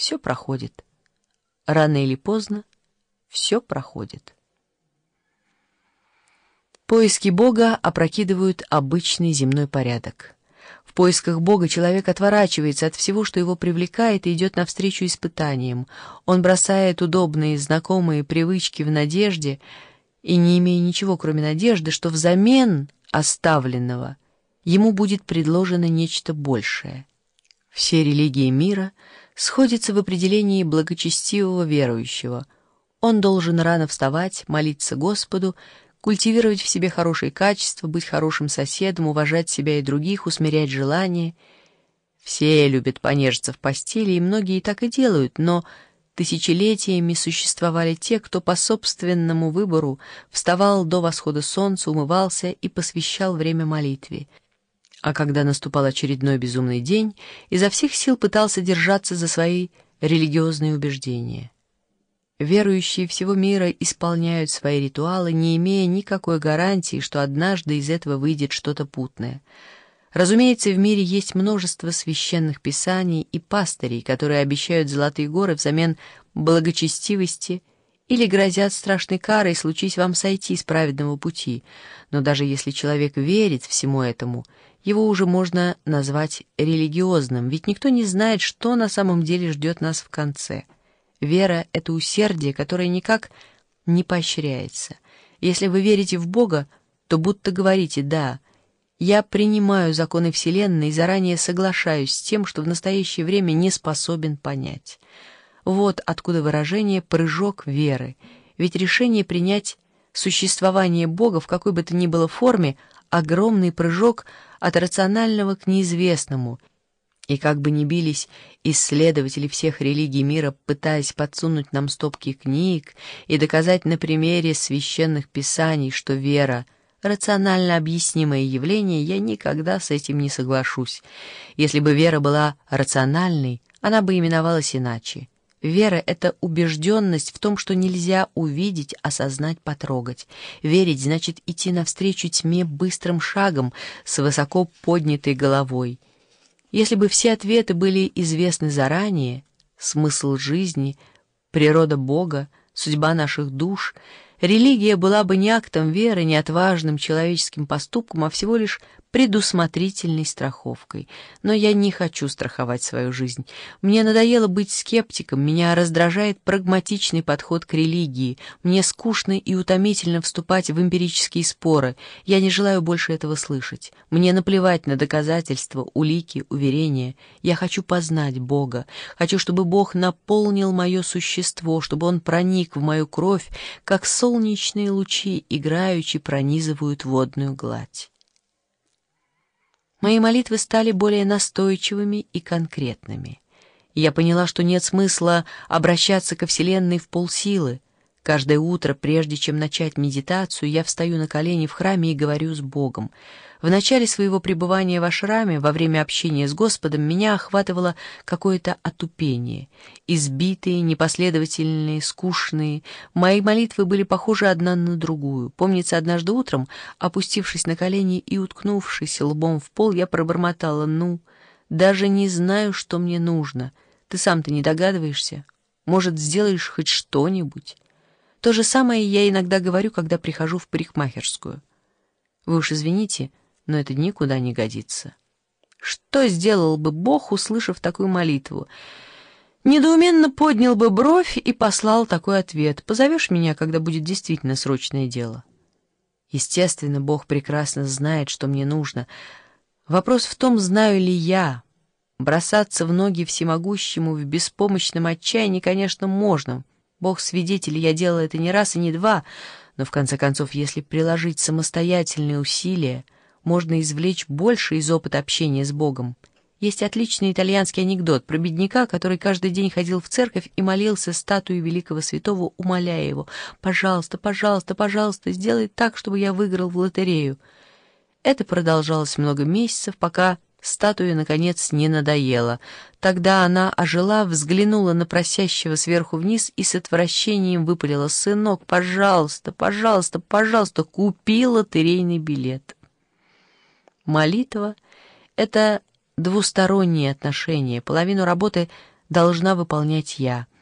все проходит. Рано или поздно все проходит. Поиски Бога опрокидывают обычный земной порядок. В поисках Бога человек отворачивается от всего, что его привлекает, и идет навстречу испытаниям. Он бросает удобные, знакомые привычки в надежде, и не имея ничего, кроме надежды, что взамен оставленного ему будет предложено нечто большее. Все религии мира сходятся в определении благочестивого верующего. Он должен рано вставать, молиться Господу, культивировать в себе хорошие качества, быть хорошим соседом, уважать себя и других, усмирять желания. Все любят понежиться в постели, и многие так и делают, но тысячелетиями существовали те, кто по собственному выбору вставал до восхода солнца, умывался и посвящал время молитве. А когда наступал очередной безумный день, изо всех сил пытался держаться за свои религиозные убеждения. Верующие всего мира исполняют свои ритуалы, не имея никакой гарантии, что однажды из этого выйдет что-то путное. Разумеется, в мире есть множество священных писаний и пастырей, которые обещают золотые горы взамен благочестивости или грозят страшной карой, случись вам сойти с праведного пути. Но даже если человек верит всему этому, его уже можно назвать религиозным, ведь никто не знает, что на самом деле ждет нас в конце. Вера — это усердие, которое никак не поощряется. Если вы верите в Бога, то будто говорите: «Да, я принимаю законы Вселенной и заранее соглашаюсь с тем, что в настоящее время не способен понять». Вот откуда выражение «прыжок веры», ведь решение принять существование Бога в какой бы то ни было форме — огромный прыжок от рационального к неизвестному. И как бы ни бились исследователи всех религий мира, пытаясь подсунуть нам стопки книг и доказать на примере священных писаний, что вера — рационально объяснимое явление, я никогда с этим не соглашусь. Если бы вера была рациональной, она бы именовалась иначе. Вера — это убежденность в том, что нельзя увидеть, осознать, потрогать. Верить значит идти навстречу тьме быстрым шагом с высоко поднятой головой. Если бы все ответы были известны заранее, смысл жизни, природа Бога, судьба наших душ, религия была бы не актом веры, не отважным человеческим поступком, а всего лишь предусмотрительной страховкой. Но я не хочу страховать свою жизнь. Мне надоело быть скептиком, меня раздражает прагматичный подход к религии, мне скучно и утомительно вступать в эмпирические споры, я не желаю больше этого слышать. Мне наплевать на доказательства, улики, уверения. Я хочу познать Бога, хочу, чтобы Бог наполнил мое существо, чтобы Он проник в мою кровь, как солнечные лучи играючи пронизывают водную гладь. Мои молитвы стали более настойчивыми и конкретными. Я поняла, что нет смысла обращаться ко Вселенной в полсилы. Каждое утро, прежде чем начать медитацию, я встаю на колени в храме и говорю с Богом. В начале своего пребывания в ашраме, во время общения с Господом, меня охватывало какое-то отупение. Избитые, непоследовательные, скучные, мои молитвы были похожи одна на другую. Помнится, однажды утром, опустившись на колени и уткнувшись лбом в пол, я пробормотала: «Ну, даже не знаю, что мне нужно. Ты сам-то не догадываешься? Может, сделаешь хоть что-нибудь?» То же самое я иногда говорю, когда прихожу в парикмахерскую. Вы уж извините, но это никуда не годится. Что сделал бы Бог, услышав такую молитву? Недоуменно поднял бы бровь и послал такой ответ: «Позовешь меня, когда будет действительно срочное дело?» Естественно, Бог прекрасно знает, что мне нужно. Вопрос в том, знаю ли я. Бросаться в ноги всемогущему в беспомощном отчаянии, конечно, можно. Бог свидетель, я делала это не раз и не два, но в конце концов, если приложить самостоятельные усилия, можно извлечь больше из опыта общения с Богом. Есть отличный итальянский анекдот про бедняка, который каждый день ходил в церковь и молился статуе великого святого, умоляя его: «Пожалуйста, пожалуйста, пожалуйста, сделай так, чтобы я выиграл в лотерею». Это продолжалось много месяцев, пока статуе, наконец, не надоело. Тогда она ожила, взглянула на просящего сверху вниз и с отвращением выпалила: «Сынок, пожалуйста, пожалуйста, пожалуйста, купи лотерейный билет». Молитва — это двусторонние отношения. Половину работы должна выполнять я.